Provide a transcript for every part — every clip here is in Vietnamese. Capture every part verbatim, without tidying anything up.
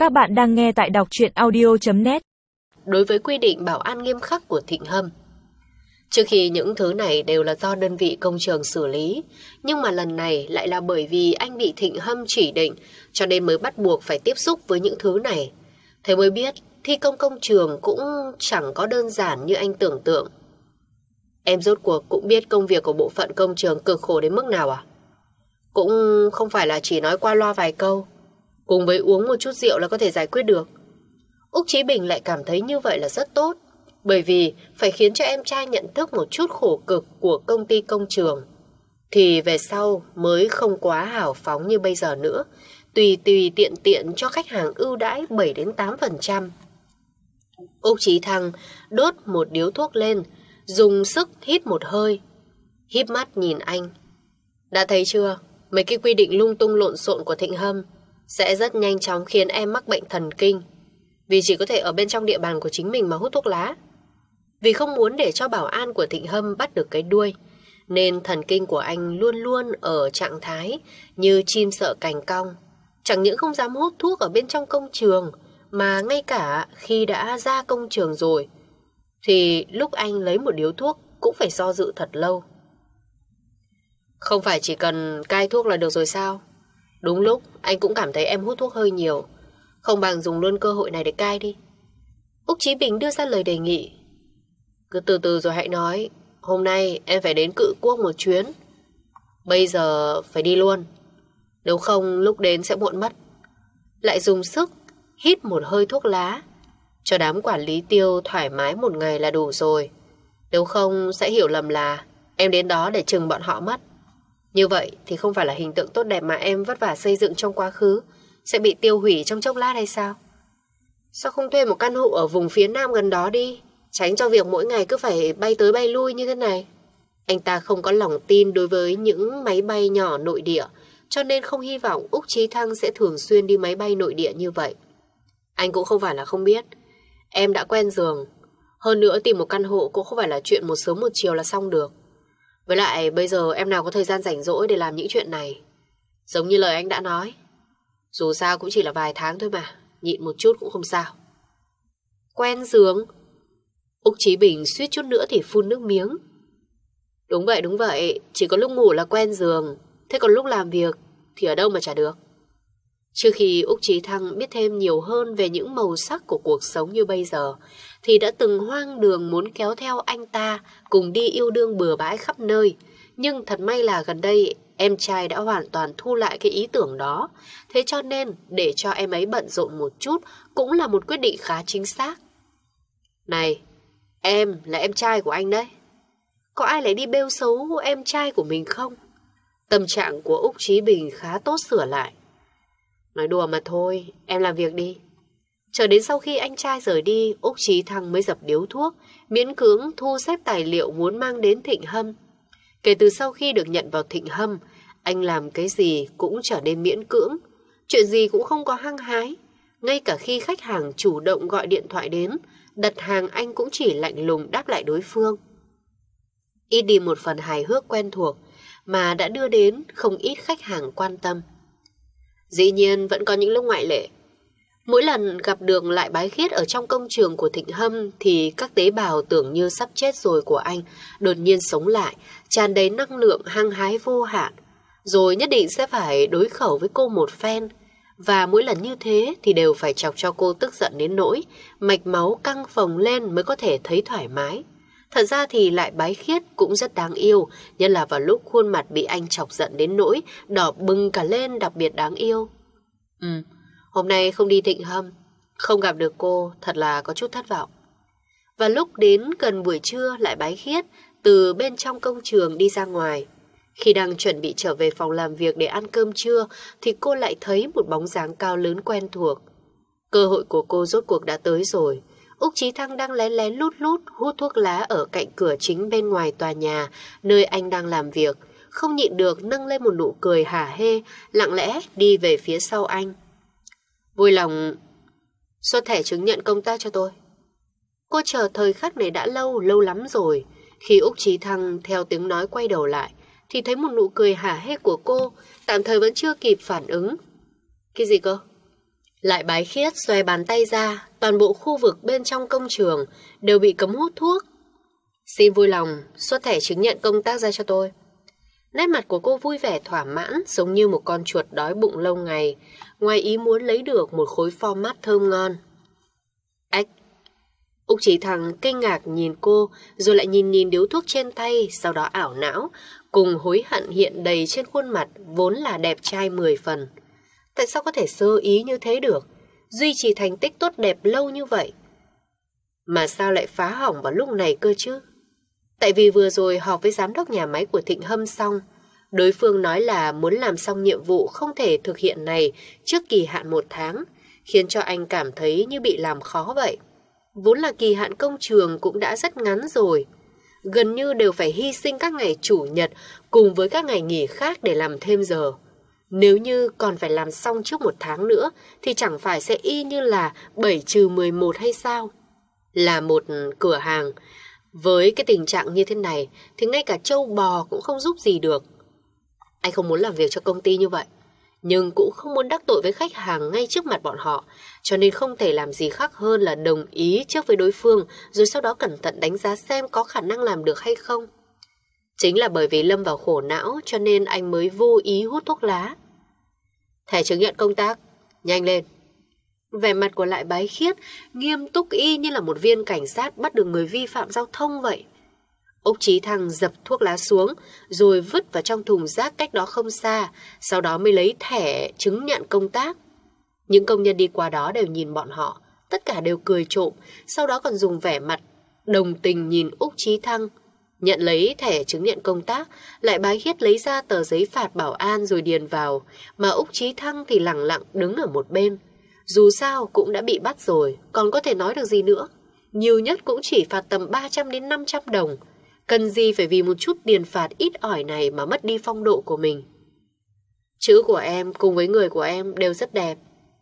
Các bạn đang nghe tại đọc truyện audio chấm net. Đối với quy định bảo an nghiêm khắc của Thịnh Hâm, trước khi những thứ này đều là do đơn vị công trường xử lý, nhưng mà lần này lại là bởi vì anh bị Thịnh Hâm chỉ định, cho nên mới bắt buộc phải tiếp xúc với những thứ này. Thế mới biết thi công công trường cũng chẳng có đơn giản như anh tưởng tượng. Em rốt cuộc cũng biết công việc của bộ phận công trường cực khổ đến mức nào à? Cũng không phải là chỉ nói qua loa vài câu, cùng với uống một chút rượu là có thể giải quyết được. Úc Chí Bình lại cảm thấy như vậy là rất tốt, bởi vì phải khiến cho em trai nhận thức một chút khổ cực của công ty công trường, thì về sau mới không quá hào phóng như bây giờ nữa, tùy tùy tiện tiện cho khách hàng ưu đãi bảy đến tám phần trăm. Úc Chí Thăng đốt một điếu thuốc lên, dùng sức hít một hơi, híp mắt nhìn anh. Đã thấy chưa, mấy cái quy định lung tung lộn xộn của Thịnh Hâm sẽ rất nhanh chóng khiến em mắc bệnh thần kinh, vì chỉ có thể ở bên trong địa bàn của chính mình mà hút thuốc lá. Vì không muốn để cho bảo an của Thịnh Hâm bắt được cái đuôi, nên thần kinh của anh luôn luôn ở trạng thái như chim sợ cành cong. Chẳng những không dám hút thuốc ở bên trong công trường, mà ngay cả khi đã ra công trường rồi, thì lúc anh lấy một điếu thuốc cũng phải do dự thật lâu. Không phải chỉ cần cai thuốc là được rồi sao? Đúng lúc anh cũng cảm thấy em hút thuốc hơi nhiều, không bằng dùng luôn cơ hội này để cai đi. Úc Chí Bình đưa ra lời đề nghị. Cứ từ từ rồi hãy nói. Hôm nay em phải đến Cự Quốc một chuyến, bây giờ phải đi luôn, nếu không lúc đến sẽ muộn mất. Lại dùng sức hít một hơi thuốc lá, cho đám quản lý Tiêu thoải mái một ngày là đủ rồi, nếu không sẽ hiểu lầm là em đến đó để trừng bọn họ mất. Như vậy thì không phải là hình tượng tốt đẹp mà em vất vả xây dựng trong quá khứ sẽ bị tiêu hủy trong chốc lát hay sao? Sao không thuê một căn hộ ở vùng phía nam gần đó đi, tránh cho việc mỗi ngày cứ phải bay tới bay lui như thế này. Anh ta không có lòng tin đối với những máy bay nhỏ nội địa, cho nên không hy vọng Úc Chí Thăng sẽ thường xuyên đi máy bay nội địa như vậy. Anh cũng không phải là không biết, em đã quen giường. Hơn nữa tìm một căn hộ cũng không phải là chuyện một sớm một chiều là xong được. Với lại bây giờ em nào có thời gian rảnh rỗi để làm những chuyện này. Giống như lời anh đã nói, dù sao cũng chỉ là vài tháng thôi mà, nhịn một chút cũng không sao. Quen giường? Úc Chí Bình suýt chút nữa thì phun nước miếng. Đúng vậy, đúng vậy, chỉ có lúc ngủ là quen giường, thế còn lúc làm việc thì ở đâu mà chả được. Trước khi Úc Chí Thăng biết thêm nhiều hơn về những màu sắc của cuộc sống như bây giờ, thì đã từng hoang đường muốn kéo theo anh ta cùng đi yêu đương bừa bãi khắp nơi. Nhưng thật may là gần đây em trai đã hoàn toàn thu lại cái ý tưởng đó, thế cho nên để cho em ấy bận rộn một chút cũng là một quyết định khá chính xác. Này, em là em trai của anh đấy, có ai lại đi bêu xấu em trai của mình không? Tâm trạng của Úc Chí Bình khá tốt sửa lại. Nói đùa mà thôi, em làm việc đi. Chờ đến sau khi anh trai rời đi, Úc Chí Thăng mới dập điếu thuốc, miễn cưỡng thu xếp tài liệu muốn mang đến Thịnh Hâm. Kể từ sau khi được nhận vào Thịnh Hâm, anh làm cái gì cũng trở nên miễn cưỡng, chuyện gì cũng không có hăng hái. Ngay cả khi khách hàng chủ động gọi điện thoại đến, đặt hàng anh cũng chỉ lạnh lùng đáp lại đối phương. Ít đi một phần hài hước quen thuộc mà đã đưa đến không ít khách hàng quan tâm. Dĩ nhiên vẫn có những lúc ngoại lệ. Mỗi lần gặp được Lại Bái Khiết ở trong công trường của Thịnh Hâm thì các tế bào tưởng như sắp chết rồi của anh đột nhiên sống lại, tràn đầy năng lượng hăng hái vô hạn, rồi nhất định sẽ phải đối khẩu với cô một phen. Và mỗi lần như thế thì đều phải chọc cho cô tức giận đến nỗi mạch máu căng phồng lên mới có thể thấy thoải mái. Thật ra thì Lại Bái Khiết cũng rất đáng yêu, nhất là vào lúc khuôn mặt bị anh chọc giận đến nỗi đỏ bừng cả lên, đặc biệt đáng yêu. Ừ, hôm nay không đi Thịnh Hâm, không gặp được cô, thật là có chút thất vọng. Và lúc đến gần buổi trưa, Lại Bái Khiết từ bên trong công trường đi ra ngoài. Khi đang chuẩn bị trở về phòng làm việc để ăn cơm trưa, thì cô lại thấy một bóng dáng cao lớn quen thuộc. Cơ hội của cô rốt cuộc đã tới rồi. Úc Chí Thăng đang lén lén lút lút hút thuốc lá ở cạnh cửa chính bên ngoài tòa nhà, nơi anh đang làm việc, không nhịn được nâng lên một nụ cười hả hê, lặng lẽ đi về phía sau anh. Vui lòng xuất thẻ chứng nhận công tác cho tôi. Cô chờ thời khắc này đã lâu, lâu lắm rồi. Khi Úc Chí Thăng theo tiếng nói quay đầu lại, thì thấy một nụ cười hả hê của cô, tạm thời vẫn chưa kịp phản ứng. Cái gì cơ? Lại Bái Khiết xòe bàn tay ra, toàn bộ khu vực bên trong công trường đều bị cấm hút thuốc. Xin vui lòng xuất thẻ chứng nhận công tác ra cho tôi. Nét mặt của cô vui vẻ thỏa mãn, giống như một con chuột đói bụng lâu ngày, ngoài ý muốn lấy được một khối format thơm ngon. Ách! Úc Chí Thăng kinh ngạc nhìn cô, rồi lại nhìn nhìn điếu thuốc trên tay, sau đó ảo não, cùng hối hận hiện đầy trên khuôn mặt vốn là đẹp trai mười phần. Tại sao có thể sơ ý như thế được, duy trì thành tích tốt đẹp lâu như vậy? Mà sao lại phá hỏng vào lúc này cơ chứ? Tại vì vừa rồi họp với giám đốc nhà máy của Thịnh Hâm xong, đối phương nói là muốn làm xong nhiệm vụ không thể thực hiện này trước kỳ hạn một tháng, khiến cho anh cảm thấy như bị làm khó vậy. Vốn là kỳ hạn công trường cũng đã rất ngắn rồi, gần như đều phải hy sinh các ngày chủ nhật cùng với các ngày nghỉ khác để làm thêm giờ. Nếu như còn phải làm xong trước một tháng nữa thì chẳng phải sẽ y như là bảy trừ mười một hay sao? Là một cửa hàng, với cái tình trạng như thế này thì ngay cả trâu bò cũng không giúp gì được. Anh không muốn làm việc cho công ty như vậy, nhưng cũng không muốn đắc tội với khách hàng ngay trước mặt bọn họ, cho nên không thể làm gì khác hơn là đồng ý trước với đối phương, rồi sau đó cẩn thận đánh giá xem có khả năng làm được hay không. Chính là bởi vì lâm vào khổ não cho nên anh mới vô ý hút thuốc lá. Thẻ chứng nhận công tác, nhanh lên. Vẻ mặt của Lại Bái Khiết nghiêm túc y như là một viên cảnh sát bắt được người vi phạm giao thông vậy. Úc Chí Thăng dập thuốc lá xuống rồi vứt vào trong thùng rác cách đó không xa, sau đó mới lấy thẻ chứng nhận công tác. Những công nhân đi qua đó đều nhìn bọn họ, tất cả đều cười trộm, sau đó còn dùng vẻ mặt đồng tình nhìn Úc Chí Thăng. Nhận lấy thẻ chứng nhận công tác, Lại Bái Khiết lấy ra tờ giấy phạt bảo an rồi điền vào, mà Úc Chí Thăng thì lẳng lặng đứng ở một bên. Dù sao cũng đã bị bắt rồi, còn có thể nói được gì nữa. Nhiều nhất cũng chỉ phạt tầm ba trăm đến năm trăm đồng. Cần gì phải vì một chút tiền phạt ít ỏi này mà mất đi phong độ của mình. Chữ của em cùng với người của em đều rất đẹp.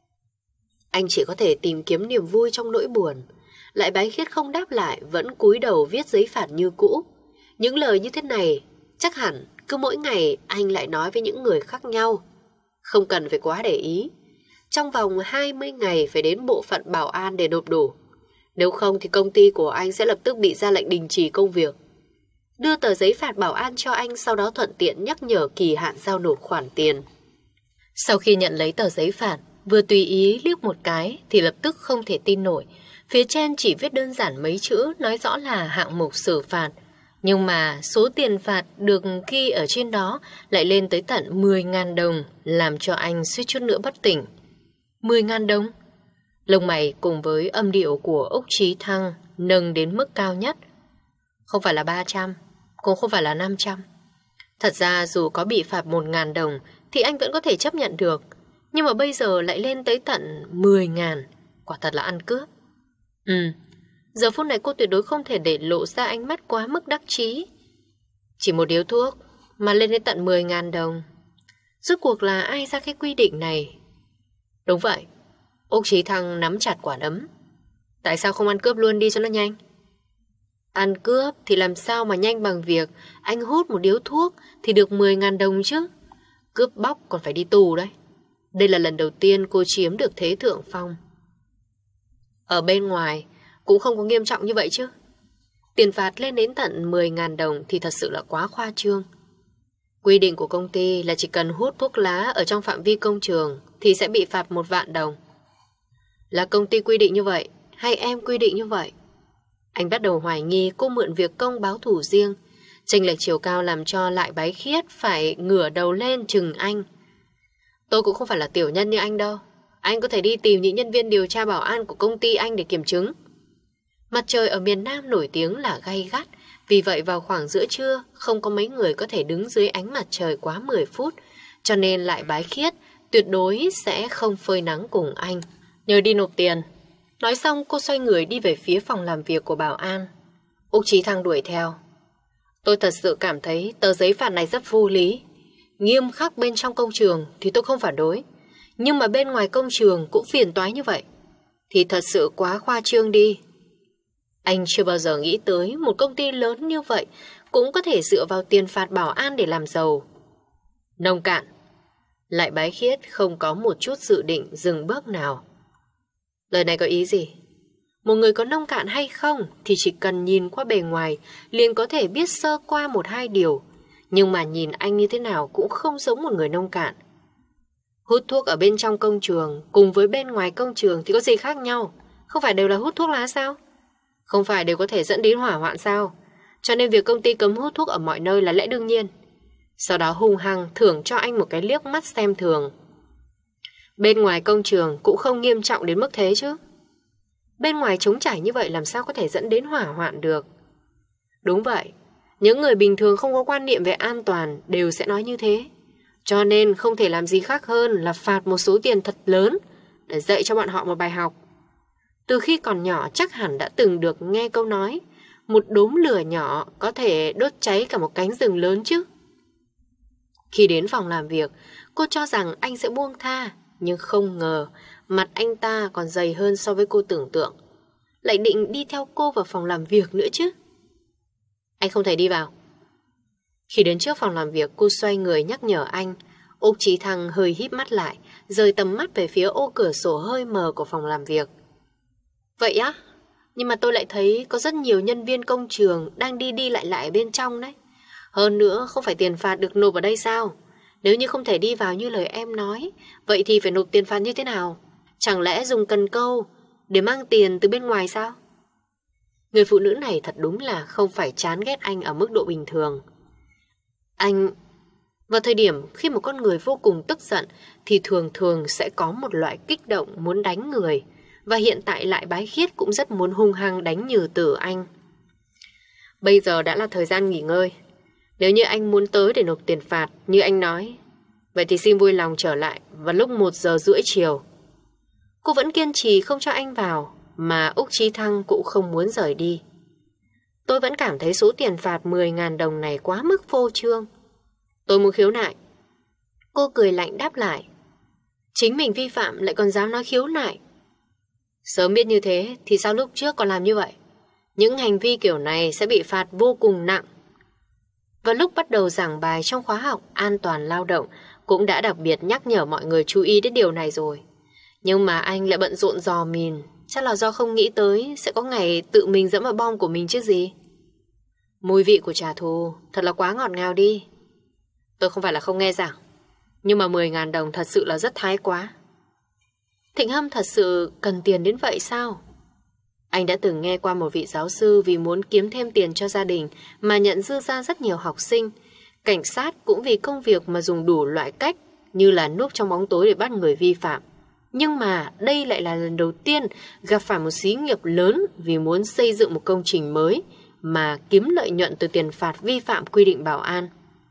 Anh chỉ có thể tìm kiếm niềm vui trong nỗi buồn. Lại Bái Khiết không đáp lại, vẫn cúi đầu viết giấy phạt như cũ. Những lời như thế này chắc hẳn cứ mỗi ngày anh lại nói với những người khác nhau. Không cần phải quá để ý. Trong vòng hai mươi ngày phải đến bộ phận bảo an để nộp đủ. Nếu không thì công ty của anh sẽ lập tức bị ra lệnh đình chỉ công việc. Đưa tờ giấy phạt bảo an cho anh, sau đó thuận tiện nhắc nhở kỳ hạn giao nộp khoản tiền. Sau khi nhận lấy tờ giấy phạt, vừa tùy ý liếc một cái thì lập tức không thể tin nổi. Phía trên chỉ viết đơn giản mấy chữ nói rõ là hạng mục xử phạt. Nhưng mà số tiền phạt được ghi ở trên đó lại lên tới tận mười nghìn đồng, làm cho anh suýt chút nữa bất tỉnh. mười nghìn đồng? Lông mày cùng với âm điệu của Úc Chí Thăng nâng đến mức cao nhất. Không phải là ba trăm, cũng không phải là năm trăm. Thật ra dù có bị phạt một nghìn đồng thì anh vẫn có thể chấp nhận được. Nhưng mà bây giờ lại lên tới tận mười nghìn, quả thật là ăn cướp. Ừ, giờ phút này cô tuyệt đối không thể để lộ ra ánh mắt quá mức đắc chí. Chỉ một điếu thuốc mà lên đến tận mười nghìn đồng. Rốt cuộc là ai ra cái quy định này? Đúng vậy, Úc Chí Thăng nắm chặt quả đấm. Tại sao không ăn cướp luôn đi cho nó nhanh? Ăn cướp thì làm sao mà nhanh bằng việc anh hút một điếu thuốc thì được mười nghìn đồng chứ? Cướp bóc còn phải đi tù đấy. Đây là lần đầu tiên cô chiếm được thế thượng phong. Ở bên ngoài cũng không có nghiêm trọng như vậy chứ. Tiền phạt lên đến tận mười nghìn đồng thì thật sự là quá khoa trương. Quy định của công ty là chỉ cần hút thuốc lá ở trong phạm vi công trường thì sẽ bị phạt một vạn đồng. Là công ty quy định như vậy hay em quy định như vậy? Anh bắt đầu hoài nghi cô mượn việc công báo thù riêng. Chênh lệch chiều cao làm cho Lại Bái Khiết phải ngửa đầu lên chừng anh. Tôi cũng không phải là tiểu nhân như anh đâu. Anh có thể đi tìm những nhân viên điều tra bảo an của công ty anh để kiểm chứng. Mặt trời ở miền Nam nổi tiếng là gay gắt. Vì vậy vào khoảng giữa trưa không có mấy người có thể đứng dưới ánh mặt trời quá mười phút. Cho nên Lại Bái Khiết tuyệt đối sẽ không phơi nắng cùng anh. Nhờ đi nộp tiền. Nói xong cô xoay người đi về phía phòng làm việc của bảo an. Úc Chí Thăng đuổi theo. Tôi thật sự cảm thấy tờ giấy phạt này rất vô lý. Nghiêm khắc bên trong công trường thì tôi không phản đối. Nhưng mà bên ngoài công trường cũng phiền toái như vậy thì thật sự quá khoa trương đi. Anh chưa bao giờ nghĩ tới một công ty lớn như vậy cũng có thể dựa vào tiền phạt bảo an để làm giàu. Nông cạn. Lại Bái Khiết không có một chút dự định dừng bước nào. Lời này có ý gì? Một người có nông cạn hay không thì chỉ cần nhìn qua bề ngoài liền có thể biết sơ qua một hai điều. Nhưng mà nhìn anh như thế nào cũng không giống một người nông cạn. Hút thuốc ở bên trong công trường cùng với bên ngoài công trường thì có gì khác nhau? Không phải đều là hút thuốc lá sao? Không phải đều có thể dẫn đến hỏa hoạn sao? Cho nên việc công ty cấm hút thuốc ở mọi nơi là lẽ đương nhiên. Sau đó hung hăng thưởng cho anh một cái liếc mắt xem thường. Bên ngoài công trường cũng không nghiêm trọng đến mức thế chứ. Bên ngoài trống trải như vậy làm sao có thể dẫn đến hỏa hoạn được? Đúng vậy, những người bình thường không có quan niệm về an toàn đều sẽ nói như thế. Cho nên không thể làm gì khác hơn là phạt một số tiền thật lớn để dạy cho bọn họ một bài học. Từ khi còn nhỏ chắc hẳn đã từng được nghe câu nói một đốm lửa nhỏ có thể đốt cháy cả một cánh rừng lớn chứ. Khi đến phòng làm việc, cô cho rằng anh sẽ buông tha, nhưng không ngờ mặt anh ta còn dày hơn so với cô tưởng tượng. Lại định đi theo cô vào phòng làm việc nữa chứ. Anh không thể đi vào. Khi đến trước phòng làm việc, cô xoay người nhắc nhở anh. Úc Chí Thăng hơi híp mắt lại, rời tầm mắt về phía ô cửa sổ hơi mờ của phòng làm việc. Vậy á? Nhưng mà tôi lại thấy có rất nhiều nhân viên công trường đang đi đi lại lại bên trong đấy. Hơn nữa không phải tiền phạt được nộp ở đây sao? Nếu như không thể đi vào như lời em nói, vậy thì phải nộp tiền phạt như thế nào? Chẳng lẽ dùng cần câu để mang tiền từ bên ngoài sao? Người phụ nữ này thật đúng là không phải chán ghét anh ở mức độ bình thường. Anh... Vào thời điểm khi một con người vô cùng tức giận thì thường thường sẽ có một loại kích động muốn đánh người. Và hiện tại lại Bái Khiết cũng rất muốn hung hăng đánh Nhừ Tử anh. Bây giờ đã là thời gian nghỉ ngơi. Nếu như anh muốn tới để nộp tiền phạt như anh nói, vậy thì xin vui lòng trở lại vào lúc một giờ rưỡi chiều. Cô vẫn kiên trì không cho anh vào, mà Úc Chí Thăng cũng không muốn rời đi. Tôi vẫn cảm thấy số tiền phạt mười nghìn đồng này quá mức phô trương. Tôi muốn khiếu nại. Cô cười lạnh đáp lại. Chính mình vi phạm lại còn dám nói khiếu nại. Sớm biết như thế thì sao lúc trước còn làm như vậy? Những hành vi kiểu này sẽ bị phạt vô cùng nặng. Và lúc bắt đầu giảng bài trong khóa học an toàn lao động cũng đã đặc biệt nhắc nhở mọi người chú ý đến điều này rồi. Nhưng mà anh lại bận rộn dò mìn, chắc là do không nghĩ tới sẽ có ngày tự mình dẫm vào bom của mình chứ gì. Mùi vị của trả thù thật là quá ngọt ngào đi. Tôi không phải là không nghe giảng, nhưng mà mười nghìn đồng thật sự là rất thái quá. Thịnh Hâm thật sự cần tiền đến vậy sao? Anh đã từng nghe qua một vị giáo sư vì muốn kiếm thêm tiền cho gia đình mà nhận dư ra rất nhiều học sinh. Cảnh sát cũng vì công việc mà dùng đủ loại cách như là núp trong bóng tối để bắt người vi phạm. Nhưng mà đây lại là lần đầu tiên gặp phải một xí nghiệp lớn vì muốn xây dựng một công trình mới mà kiếm lợi nhuận từ tiền phạt vi phạm quy định bảo an.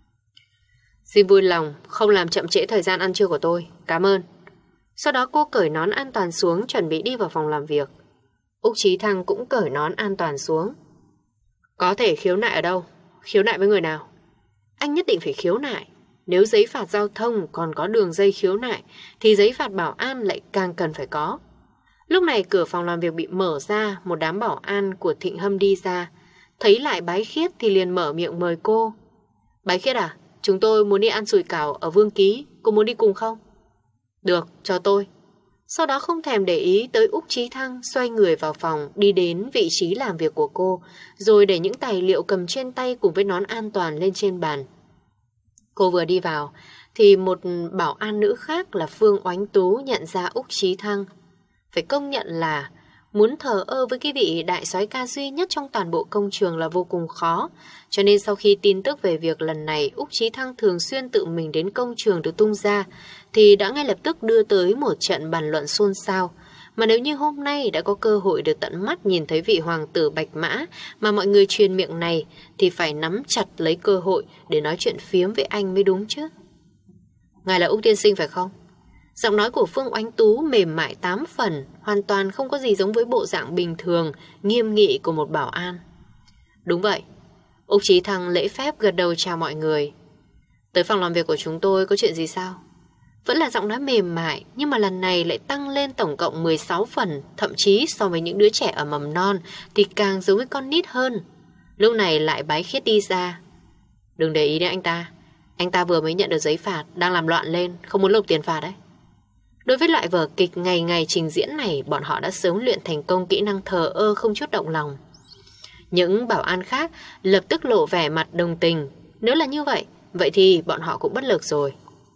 Xin vui lòng không làm chậm trễ thời gian ăn trưa của tôi. Cảm ơn. Sau đó cô cởi nón an toàn xuống chuẩn bị đi vào phòng làm việc. Úc Chí Thăng cũng cởi nón an toàn xuống. Có thể khiếu nại ở đâu? Khiếu nại với người nào? Anh nhất định phải khiếu nại. Nếu giấy phạt giao thông còn có đường dây khiếu nại thì giấy phạt bảo an lại càng cần phải có. Lúc này cửa phòng làm việc bị mở ra, một đám bảo an của Thịnh Hâm đi ra. Thấy lại Bái Khiết thì liền mở miệng mời cô. Bái Khiết à, chúng tôi muốn đi ăn sủi cảo ở Vương Ký, cô muốn đi cùng không? Được, cho tôi. Sau đó không thèm để ý tới Úc Chí Thăng xoay người vào phòng đi đến vị trí làm việc của cô, rồi để những tài liệu cầm trên tay cùng với nón an toàn lên trên bàn. Cô vừa đi vào thì một bảo an nữ khác là Phương Oánh Tú nhận ra Úc Chí Thăng. Phải công nhận là muốn thờ ơ với cái vị đại soái ca duy nhất trong toàn bộ công trường là vô cùng khó. Cho nên sau khi tin tức về việc lần này Úc Chí Thăng thường xuyên tự mình đến công trường được tung ra, thì đã ngay lập tức đưa tới một trận bàn luận xôn xao. Mà nếu như hôm nay đã có cơ hội được tận mắt nhìn thấy vị hoàng tử Bạch Mã mà mọi người truyền miệng này, thì phải nắm chặt lấy cơ hội để nói chuyện phiếm với anh mới đúng chứ. Ngài là Úc tiên sinh phải không? Giọng nói của Phương Oánh Tú mềm mại tám phần, hoàn toàn không có gì giống với bộ dạng bình thường, nghiêm nghị của một bảo an. Đúng vậy. Úc Chí Thăng lễ phép gật đầu chào mọi người. Tới phòng làm việc của chúng tôi có chuyện gì sao? Vẫn là giọng nói mềm mại, nhưng mà lần này lại tăng lên tổng cộng mười sáu phần, thậm chí so với những đứa trẻ ở mầm non thì càng giống với con nít hơn. Lúc này lại Bái Khiết đi ra. Đừng để ý đến anh ta. Anh ta vừa mới nhận được giấy phạt, đang làm loạn lên, không muốn nộp tiền phạt đấy. Đối với loại vở kịch ngày ngày trình diễn này, bọn họ đã sớm luyện thành công kỹ năng thờ ơ không chút động lòng. Những bảo an khác lập tức lộ vẻ mặt đồng tình. Nếu là như vậy, vậy thì bọn họ cũng bất lực rồi.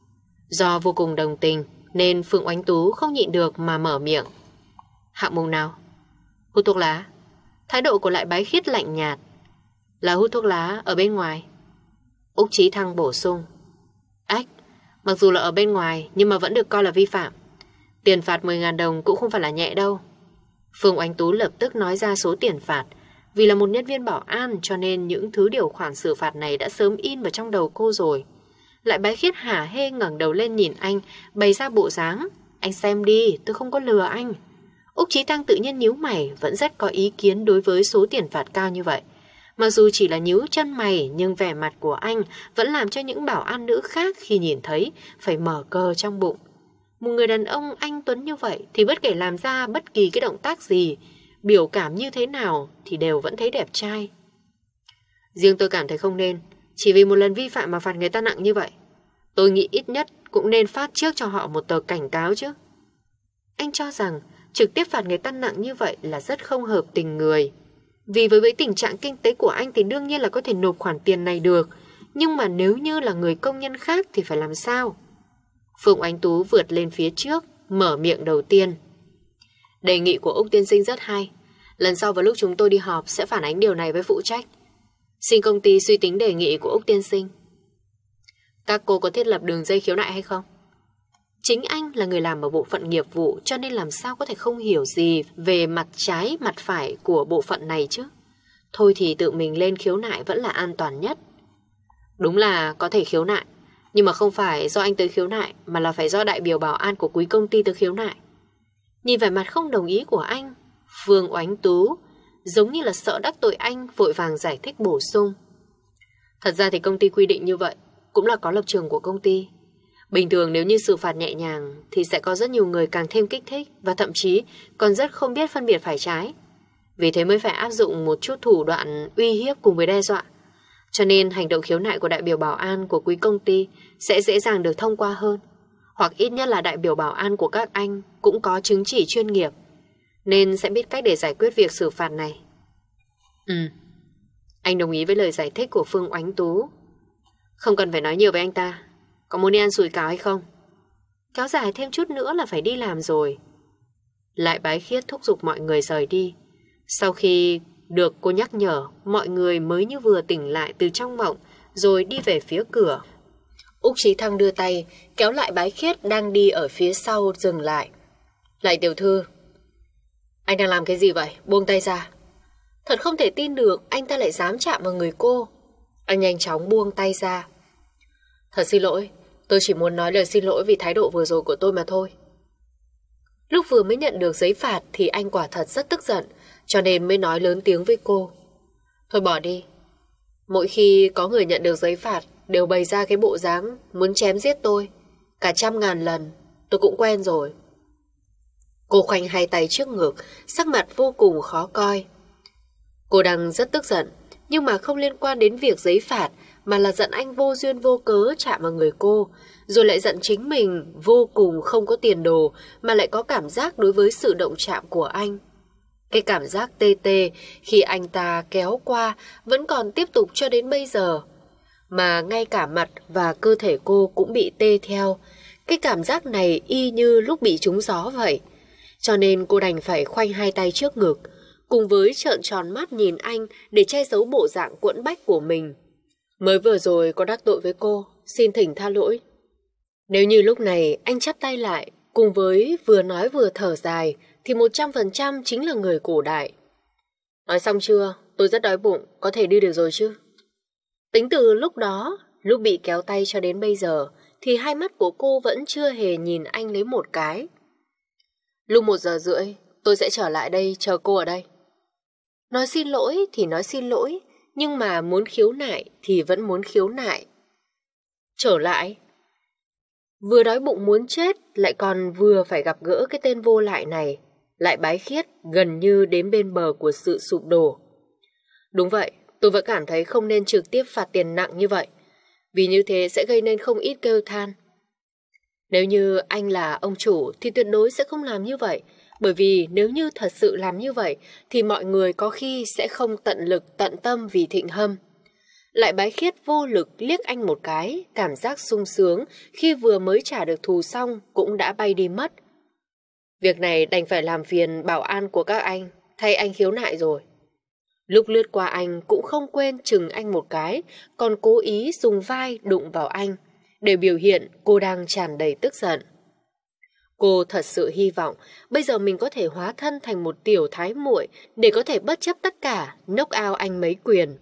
Do vô cùng đồng tình nên Phương Oánh Tú không nhịn được mà mở miệng. Hạng mục nào? Hút thuốc lá. Thái độ của Lại Bái Khiết lạnh nhạt. Là hút thuốc lá ở bên ngoài. Úc Chí Thăng bổ sung. Ách, mặc dù là ở bên ngoài nhưng mà vẫn được coi là vi phạm. Tiền phạt mười nghìn đồng cũng không phải là nhẹ đâu. Phương Oánh Tú lập tức nói ra số tiền phạt. Vì là một nhân viên bảo an cho nên những thứ điều khoản xử phạt này đã sớm in vào trong đầu cô rồi. Lại Bái Khiết hả hê ngẩng đầu lên nhìn anh, bày ra bộ dáng. Anh xem đi, tôi không có lừa anh. Úc Chí Tăng tự nhiên nhíu mày, vẫn rất có ý kiến đối với số tiền phạt cao như vậy. Mặc dù chỉ là nhíu chân mày, nhưng vẻ mặt của anh vẫn làm cho những bảo an nữ khác khi nhìn thấy phải mở cờ trong bụng. Một người đàn ông anh tuấn như vậy thì bất kể làm ra bất kỳ cái động tác gì, biểu cảm như thế nào thì đều vẫn thấy đẹp trai. Riêng tôi cảm thấy không nên, chỉ vì một lần vi phạm mà phạt người ta nặng như vậy. Tôi nghĩ ít nhất cũng nên phát trước cho họ một tờ cảnh cáo chứ. Anh cho rằng trực tiếp phạt người ta nặng như vậy là rất không hợp tình người. Vì với, với tình trạng kinh tế của anh thì đương nhiên là có thể nộp khoản tiền này được. Nhưng mà nếu như là người công nhân khác thì phải làm sao? Phương Oánh Tú vượt lên phía trước, mở miệng đầu tiên. Đề nghị của Úc tiên sinh rất hay. Lần sau vào lúc chúng tôi đi họp sẽ phản ánh điều này với phụ trách. Xin công ty suy tính đề nghị của Úc tiên sinh. Các cô có thiết lập đường dây khiếu nại hay không? Chính anh là người làm ở bộ phận nghiệp vụ cho nên làm sao có thể không hiểu gì về mặt trái, mặt phải của bộ phận này chứ. Thôi thì tự mình lên khiếu nại vẫn là an toàn nhất. Đúng là có thể khiếu nại, nhưng mà không phải do anh tới khiếu nại mà là phải do đại biểu bảo an của quý công ty tới khiếu nại. Nhìn vẻ mặt không đồng ý của anh, Phương Oánh Tú giống như là sợ đắc tội anh, vội vàng giải thích bổ sung. Thật ra thì công ty quy định như vậy cũng là có lập trường của công ty. Bình thường nếu như xử phạt nhẹ nhàng thì sẽ có rất nhiều người càng thêm kích thích và thậm chí còn rất không biết phân biệt phải trái. Vì thế mới phải áp dụng một chút thủ đoạn uy hiếp cùng với đe dọa. Cho nên hành động khiếu nại của đại biểu bảo an của quý công ty sẽ dễ dàng được thông qua hơn. Hoặc ít nhất là đại biểu bảo an của các anh cũng có chứng chỉ chuyên nghiệp, nên sẽ biết cách để giải quyết việc xử phạt này. Ừ, anh đồng ý với lời giải thích của Phương Oánh Tú. Không cần phải nói nhiều với anh ta. Có muốn đi ăn sủi cảo hay không? Kéo dài thêm chút nữa là phải đi làm rồi. Lại Bái Khiết thúc giục mọi người rời đi. Sau khi được cô nhắc nhở, mọi người mới như vừa tỉnh lại từ trong mộng, rồi đi về phía cửa. Úc Chí Thăng đưa tay kéo Lại Bái Khiết đang đi ở phía sau dừng lại. Lại tiểu thư, anh đang làm cái gì vậy? Buông tay ra. Thật không thể tin được anh ta lại dám chạm vào người cô. Anh nhanh chóng buông tay ra. Thật xin lỗi, tôi chỉ muốn nói lời xin lỗi vì thái độ vừa rồi của tôi mà thôi. Lúc vừa mới nhận được giấy phạt thì anh quả thật rất tức giận, cho nên mới nói lớn tiếng với cô. Thôi bỏ đi. Mỗi khi có người nhận được giấy phạt đều bày ra cái bộ dáng muốn chém giết tôi. Cả trăm ngàn lần, tôi cũng quen rồi. Cô khoanh hai tay trước ngực, sắc mặt vô cùng khó coi. Cô đang rất tức giận, nhưng mà không liên quan đến việc giấy phạt, mà là giận anh vô duyên vô cớ chạm vào người cô, rồi lại giận chính mình vô cùng không có tiền đồ mà lại có cảm giác đối với sự động chạm của anh. Cái cảm giác tê tê khi anh ta kéo qua vẫn còn tiếp tục cho đến bây giờ, mà ngay cả mặt và cơ thể cô cũng bị tê theo. Cái cảm giác này y như lúc bị trúng gió vậy. Cho nên cô đành phải khoanh hai tay trước ngực, cùng với trợn tròn mắt nhìn anh để che giấu bộ dạng quẫn bách của mình. Mới vừa rồi có đắc tội với cô, xin thỉnh tha lỗi. Nếu như lúc này anh chắp tay lại, cùng với vừa nói vừa thở dài, thì một trăm phần trăm chính là người cổ đại. Nói xong chưa? Tôi rất đói bụng, có thể đi được rồi chứ? Tính từ lúc đó, lúc bị kéo tay cho đến bây giờ, thì hai mắt của cô vẫn chưa hề nhìn anh lấy một cái. Lúc một giờ rưỡi, tôi sẽ trở lại đây chờ cô ở đây. Nói xin lỗi thì nói xin lỗi, nhưng mà muốn khiếu nại thì vẫn muốn khiếu nại. Trở lại? Vừa đói bụng muốn chết, lại còn vừa phải gặp gỡ cái tên vô lại này. Lại Bái Khiết gần như đến bên bờ của sự sụp đổ. Đúng vậy, tôi vẫn cảm thấy không nên trực tiếp phạt tiền nặng như vậy, vì như thế sẽ gây nên không ít kêu than. Nếu như anh là ông chủ thì tuyệt đối sẽ không làm như vậy. Bởi vì nếu như thật sự làm như vậy thì mọi người có khi sẽ không tận lực tận tâm vì Thịnh Hâm. Lại Bái Khiết vô lực liếc anh một cái, cảm giác sung sướng khi vừa mới trả được thù xong cũng đã bay đi mất. Việc này đành phải làm phiền bảo an của các anh, thay anh khiếu nại rồi. Lúc lướt qua anh cũng không quên chừng anh một cái, còn cố ý dùng vai đụng vào anh, để biểu hiện cô đang tràn đầy tức giận. Cô thật sự hy vọng bây giờ mình có thể hóa thân thành một tiểu thái muội để có thể bất chấp tất cả, knock out anh mấy quyền.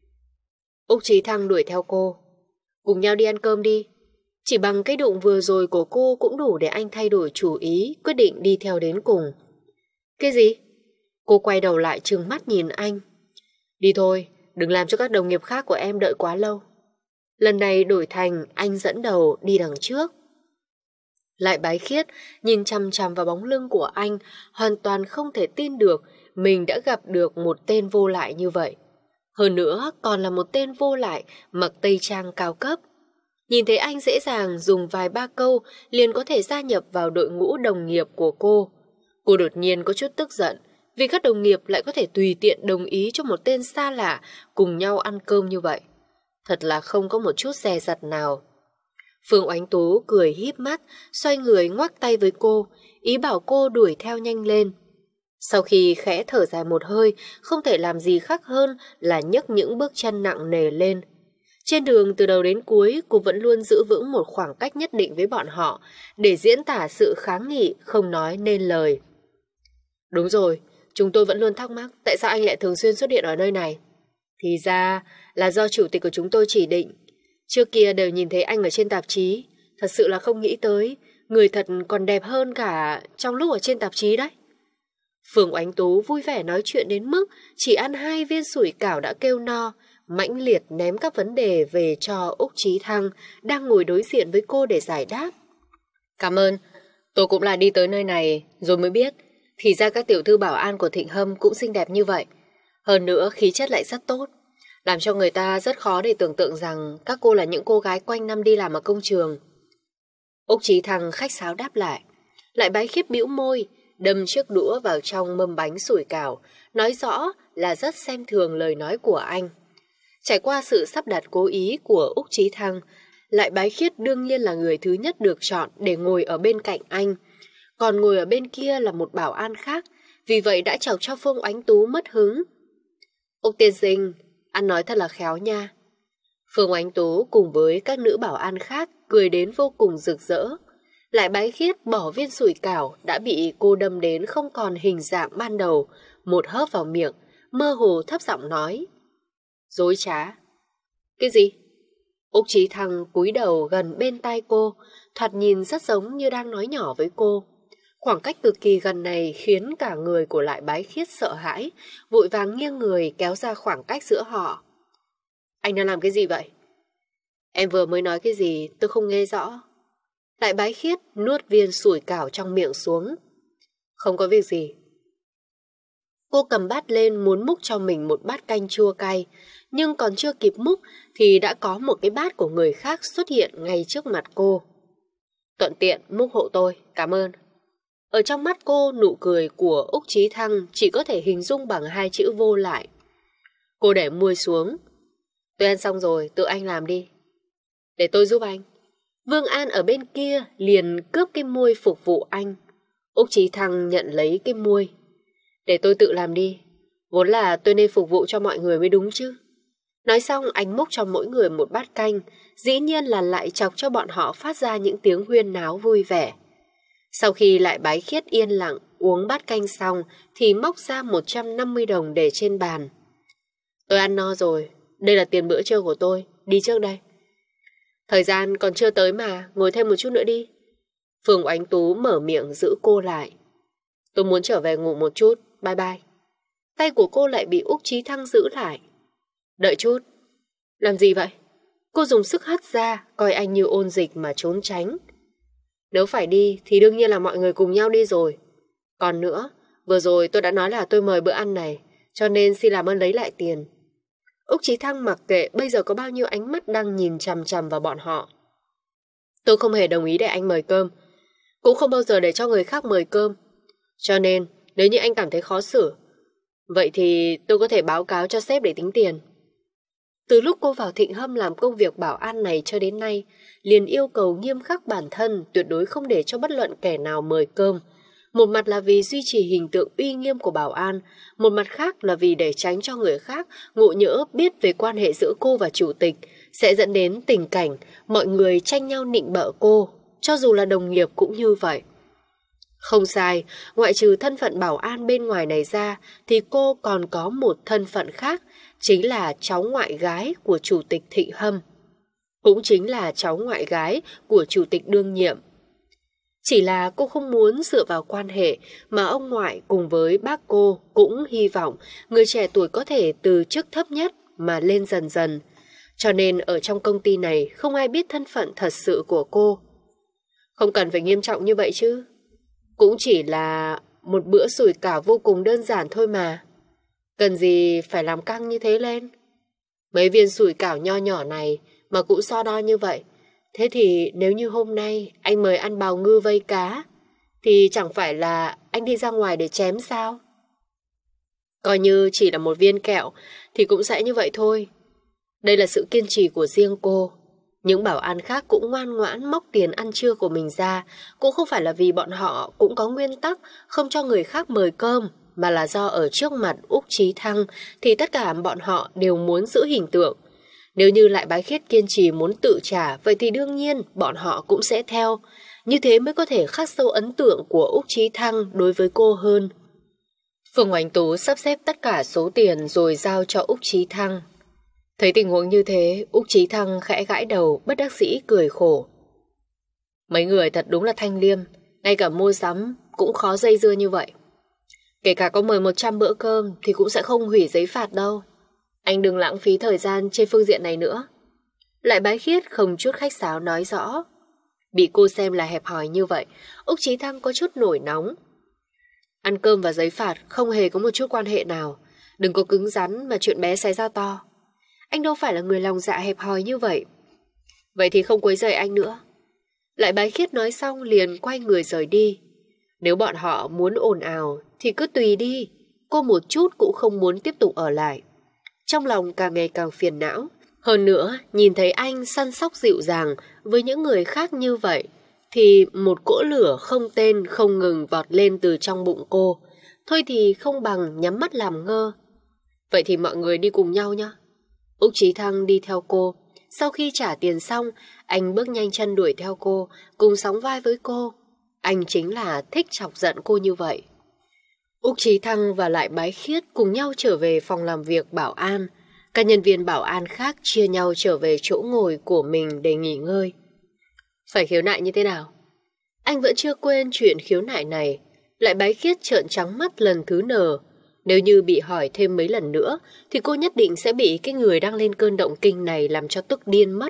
Úc Chí Thăng đuổi theo cô. Cùng nhau đi ăn cơm đi. Chỉ bằng cái đụng vừa rồi của cô cũng đủ để anh thay đổi chủ ý, quyết định đi theo đến cùng. Cái gì? Cô quay đầu lại trừng mắt nhìn anh. Đi thôi, đừng làm cho các đồng nghiệp khác của em đợi quá lâu. Lần này đổi thành anh dẫn đầu đi đằng trước. Lại Bái Khiết nhìn chằm chằm vào bóng lưng của anh, hoàn toàn không thể tin được mình đã gặp được một tên vô lại như vậy. Hơn nữa còn là một tên vô lại mặc tây trang cao cấp. Nhìn thấy anh dễ dàng dùng vài ba câu liền có thể gia nhập vào đội ngũ đồng nghiệp của cô. Cô đột nhiên có chút tức giận vì các đồng nghiệp lại có thể tùy tiện đồng ý cho một tên xa lạ cùng nhau ăn cơm như vậy. Thật là không có một chút dè dặt nào. Phương Oánh Tú cười híp mắt, xoay người ngoắc tay với cô, ý bảo cô đuổi theo nhanh lên. Sau khi khẽ thở dài một hơi, không thể làm gì khác hơn là nhấc những bước chân nặng nề lên. Trên đường từ đầu đến cuối, cô vẫn luôn giữ vững một khoảng cách nhất định với bọn họ, để diễn tả sự kháng nghị không nói nên lời. Đúng rồi, chúng tôi vẫn luôn thắc mắc tại sao anh lại thường xuyên xuất hiện ở nơi này. Thì ra là do chủ tịch của chúng tôi chỉ định. Trước kia đều nhìn thấy anh ở trên tạp chí, thật sự là không nghĩ tới, người thật còn đẹp hơn cả trong lúc ở trên tạp chí đấy. Phương Oánh Tú vui vẻ nói chuyện đến mức chỉ ăn hai viên sủi cảo đã kêu no, mãnh liệt ném các vấn đề về cho Úc Chí Thăng đang ngồi đối diện với cô để giải đáp. Cảm ơn, tôi cũng là đi tới nơi này rồi mới biết, thì ra các tiểu thư bảo an của Thịnh Hâm cũng xinh đẹp như vậy. Hơn nữa khí chất lại rất tốt, làm cho người ta rất khó để tưởng tượng rằng các cô là những cô gái quanh năm đi làm ở công trường. Úc Chí Thăng khách sáo đáp lại. Lại Bái Khiết bĩu môi, đâm chiếc đũa vào trong mâm bánh sủi cảo, nói rõ là rất xem thường lời nói của anh. Trải qua sự sắp đặt cố ý của Úc Chí Thăng, Lại Bái Khiết đương nhiên là người thứ nhất được chọn để ngồi ở bên cạnh anh. Còn ngồi ở bên kia là một bảo an khác, vì vậy đã chọc cho Phương Oánh Tú mất hứng. Úc tiên sinh, anh nói thật là khéo nha. Phương Oánh Tú cùng với các nữ bảo an khác cười đến vô cùng rực rỡ. Lại Bái Khiết bỏ viên sủi cảo đã bị cô đâm đến không còn hình dạng ban đầu, một hớp vào miệng, mơ hồ thấp giọng nói. Dối trá. Cái gì? Úc Chí Thăng cúi đầu gần bên tai cô, thoạt nhìn rất giống như đang nói nhỏ với cô. Khoảng cách cực kỳ gần này khiến cả người của Lại Bái Khiết sợ hãi, vội vàng nghiêng người kéo ra khoảng cách giữa họ. Anh đang làm cái gì vậy? Em vừa mới nói cái gì tôi không nghe rõ. Lại Bái Khiết nuốt viên sủi cảo trong miệng xuống. Không có việc gì. Cô cầm bát lên muốn múc cho mình một bát canh chua cay, nhưng còn chưa kịp múc thì đã có một cái bát của người khác xuất hiện ngay trước mặt cô. Thuận tiện múc hộ tôi, cảm ơn. Ở trong mắt cô, nụ cười của Úc Chí Thăng chỉ có thể hình dung bằng hai chữ vô lại. Cô để muôi xuống. Tôi ăn xong rồi, tự anh làm đi. Để tôi giúp anh. Vương An ở bên kia liền cướp cái muôi phục vụ anh. Úc Chí Thăng nhận lấy cái muôi. Để tôi tự làm đi. Vốn là tôi nên phục vụ cho mọi người mới đúng chứ. Nói xong anh múc cho mỗi người một bát canh, dĩ nhiên là lại chọc cho bọn họ phát ra những tiếng huyên náo vui vẻ. Sau khi Lại Bái Khiết yên lặng uống bát canh xong thì móc ra một trăm năm mươi đồng để trên bàn. Tôi ăn no rồi, đây là tiền bữa trưa của tôi, đi trước đây. Thời gian còn chưa tới mà, ngồi thêm một chút nữa đi. Phương Oánh Tú mở miệng giữ cô lại. Tôi muốn trở về ngủ một chút, bye bye. Tay của cô lại bị Úc Chí Thăng giữ lại. Đợi chút. Làm gì vậy? Cô dùng sức hất ra, coi anh như ôn dịch mà trốn tránh. Nếu phải đi thì đương nhiên là mọi người cùng nhau đi rồi. Còn nữa, vừa rồi tôi đã nói là tôi mời bữa ăn này, cho nên xin làm ơn lấy lại tiền. Úc Chí Thăng mặc kệ bây giờ có bao nhiêu ánh mắt đang nhìn chằm chằm vào bọn họ. Tôi không hề đồng ý để anh mời cơm, cũng không bao giờ để cho người khác mời cơm. Cho nên, nếu như anh cảm thấy khó xử, vậy thì tôi có thể báo cáo cho sếp để tính tiền. Từ lúc cô vào Thịnh Hâm làm công việc bảo an này cho đến nay, liền yêu cầu nghiêm khắc bản thân, tuyệt đối không để cho bất luận kẻ nào mời cơm. Một mặt là vì duy trì hình tượng uy nghiêm của bảo an, một mặt khác là vì để tránh cho người khác ngộ nhỡ biết về quan hệ giữa cô và chủ tịch, sẽ dẫn đến tình cảnh mọi người tranh nhau nịnh bợ cô, cho dù là đồng nghiệp cũng như vậy. Không sai, ngoại trừ thân phận bảo an bên ngoài này ra, thì cô còn có một thân phận khác, chính là cháu ngoại gái của chủ tịch Thịnh Hâm. Cũng chính là cháu ngoại gái của chủ tịch đương nhiệm. Chỉ là cô không muốn dựa vào quan hệ mà ông ngoại cùng với bác cô cũng hy vọng người trẻ tuổi có thể từ chức thấp nhất mà lên dần dần. Cho nên ở trong công ty này không ai biết thân phận thật sự của cô. Không cần phải nghiêm trọng như vậy chứ. Cũng chỉ là một bữa sủi cảo vô cùng đơn giản thôi mà. Cần gì phải làm căng như thế lên. Mấy viên sủi cảo nho nhỏ này mà cũng so đo như vậy. Thế thì nếu như hôm nay anh mời ăn bào ngư vây cá, thì chẳng phải là anh đi ra ngoài để chém sao? Coi như chỉ là một viên kẹo thì cũng sẽ như vậy thôi. Đây là sự kiên trì của riêng cô. Những bảo an khác cũng ngoan ngoãn móc tiền ăn trưa của mình ra, cũng không phải là vì bọn họ cũng có nguyên tắc không cho người khác mời cơm, mà là do ở trước mặt Úc Chí Thăng thì tất cả bọn họ đều muốn giữ hình tượng. Nếu như Lại Bái Khiết kiên trì muốn tự trả, vậy thì đương nhiên bọn họ cũng sẽ theo. Như thế mới có thể khắc sâu ấn tượng của Úc Chí Thăng đối với cô hơn. Phương Oánh Tú sắp xếp tất cả số tiền rồi giao cho Úc Chí Thăng. Thấy tình huống như thế, Úc Chí Thăng khẽ gãi đầu, bất đắc dĩ cười khổ. Mấy người thật đúng là thanh liêm, ngay cả mua sắm cũng khó dây dưa như vậy. Kể cả có mời một trăm bữa cơm thì cũng sẽ không hủy giấy phạt đâu. Anh đừng lãng phí thời gian trên phương diện này nữa. Lại Bái Khiết không chút khách sáo nói rõ. Bị cô xem là hẹp hòi như vậy, Úc Chí Thăng có chút nổi nóng. Ăn cơm và giấy phạt không hề có một chút quan hệ nào. Đừng có cứng rắn mà chuyện bé xảy ra to. Anh đâu phải là người lòng dạ hẹp hòi như vậy. Vậy thì không quấy rầy anh nữa. Lại Bái Khiết nói xong liền quay người rời đi. Nếu bọn họ muốn ồn ào thì cứ tùy đi. Cô một chút cũng không muốn tiếp tục ở lại. Trong lòng càng ngày càng phiền não. Hơn nữa, nhìn thấy anh săn sóc dịu dàng với những người khác như vậy, thì một cỗ lửa không tên không ngừng vọt lên từ trong bụng cô. Thôi thì không bằng nhắm mắt làm ngơ. Vậy thì mọi người đi cùng nhau nhé. Úc Chí Thăng đi theo cô. Sau khi trả tiền xong, anh bước nhanh chân đuổi theo cô, cùng sóng vai với cô. Anh chính là thích chọc giận cô như vậy. Úc Chí Thăng và Lại Bái Khiết cùng nhau trở về phòng làm việc bảo an. Các nhân viên bảo an khác chia nhau trở về chỗ ngồi của mình để nghỉ ngơi. Phải khiếu nại như thế nào? Anh vẫn chưa quên chuyện khiếu nại này. Lại Bái Khiết trợn trắng mắt lần thứ nờ. Nếu như bị hỏi thêm mấy lần nữa, thì cô nhất định sẽ bị cái người đang lên cơn động kinh này làm cho tức điên mất.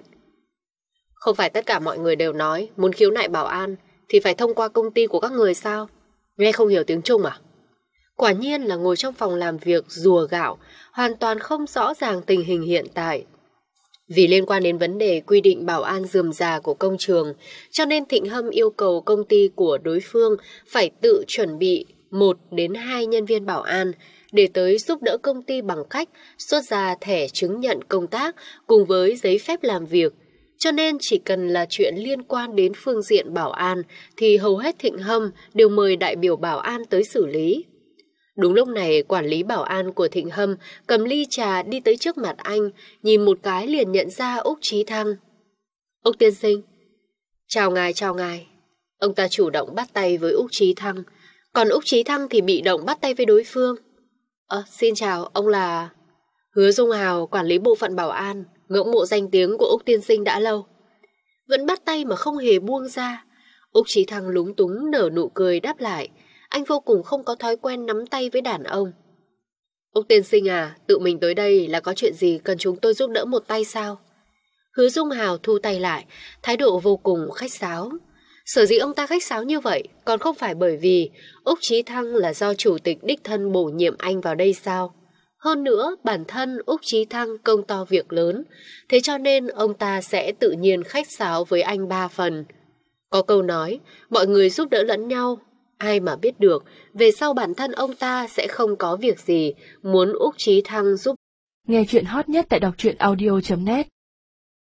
Không phải tất cả mọi người đều nói muốn khiếu nại bảo an thì phải thông qua công ty của các người sao? Nghe không hiểu tiếng Trung à? Quả nhiên là ngồi trong phòng làm việc rùa gạo, hoàn toàn không rõ ràng tình hình hiện tại. Vì liên quan đến vấn đề quy định bảo an rườm rà của công trường, cho nên Thịnh Hâm yêu cầu công ty của đối phương phải tự chuẩn bị một đến hai nhân viên bảo an để tới giúp đỡ công ty bằng cách xuất ra thẻ chứng nhận công tác cùng với giấy phép làm việc. Cho nên chỉ cần là chuyện liên quan đến phương diện bảo an thì hầu hết Thịnh Hâm đều mời đại biểu bảo an tới xử lý. Đúng lúc này, quản lý bảo an của Thịnh Hâm cầm ly trà đi tới trước mặt anh, nhìn một cái liền nhận ra Úc Chí Thăng. Úc tiên sinh. Chào ngài, chào ngài. Ông ta chủ động bắt tay với Úc Chí Thăng, còn Úc Chí Thăng thì bị động bắt tay với đối phương. Ờ, xin chào, ông là... Hứa Dung Hào, quản lý bộ phận bảo an, ngưỡng mộ danh tiếng của Úc tiên sinh đã lâu. Vẫn bắt tay mà không hề buông ra. Úc Chí Thăng lúng túng nở nụ cười đáp lại. Anh vô cùng không có thói quen nắm tay với đàn ông. Úc tiên sinh à, tự mình tới đây là có chuyện gì cần chúng tôi giúp đỡ một tay sao? Hứa Dung Hào thu tay lại, thái độ vô cùng khách sáo. Sở dĩ ông ta khách sáo như vậy còn không phải bởi vì Úc Chí Thăng là do chủ tịch đích thân bổ nhiệm anh vào đây sao? Hơn nữa, bản thân Úc Chí Thăng công to việc lớn, thế cho nên ông ta sẽ tự nhiên khách sáo với anh ba phần. Có câu nói, mọi người giúp đỡ lẫn nhau, ai mà biết được, về sau bản thân ông ta sẽ không có việc gì muốn Úc Chí Thăng giúp. Nghe chuyện hot nhất tại đọc truyện audio chấm net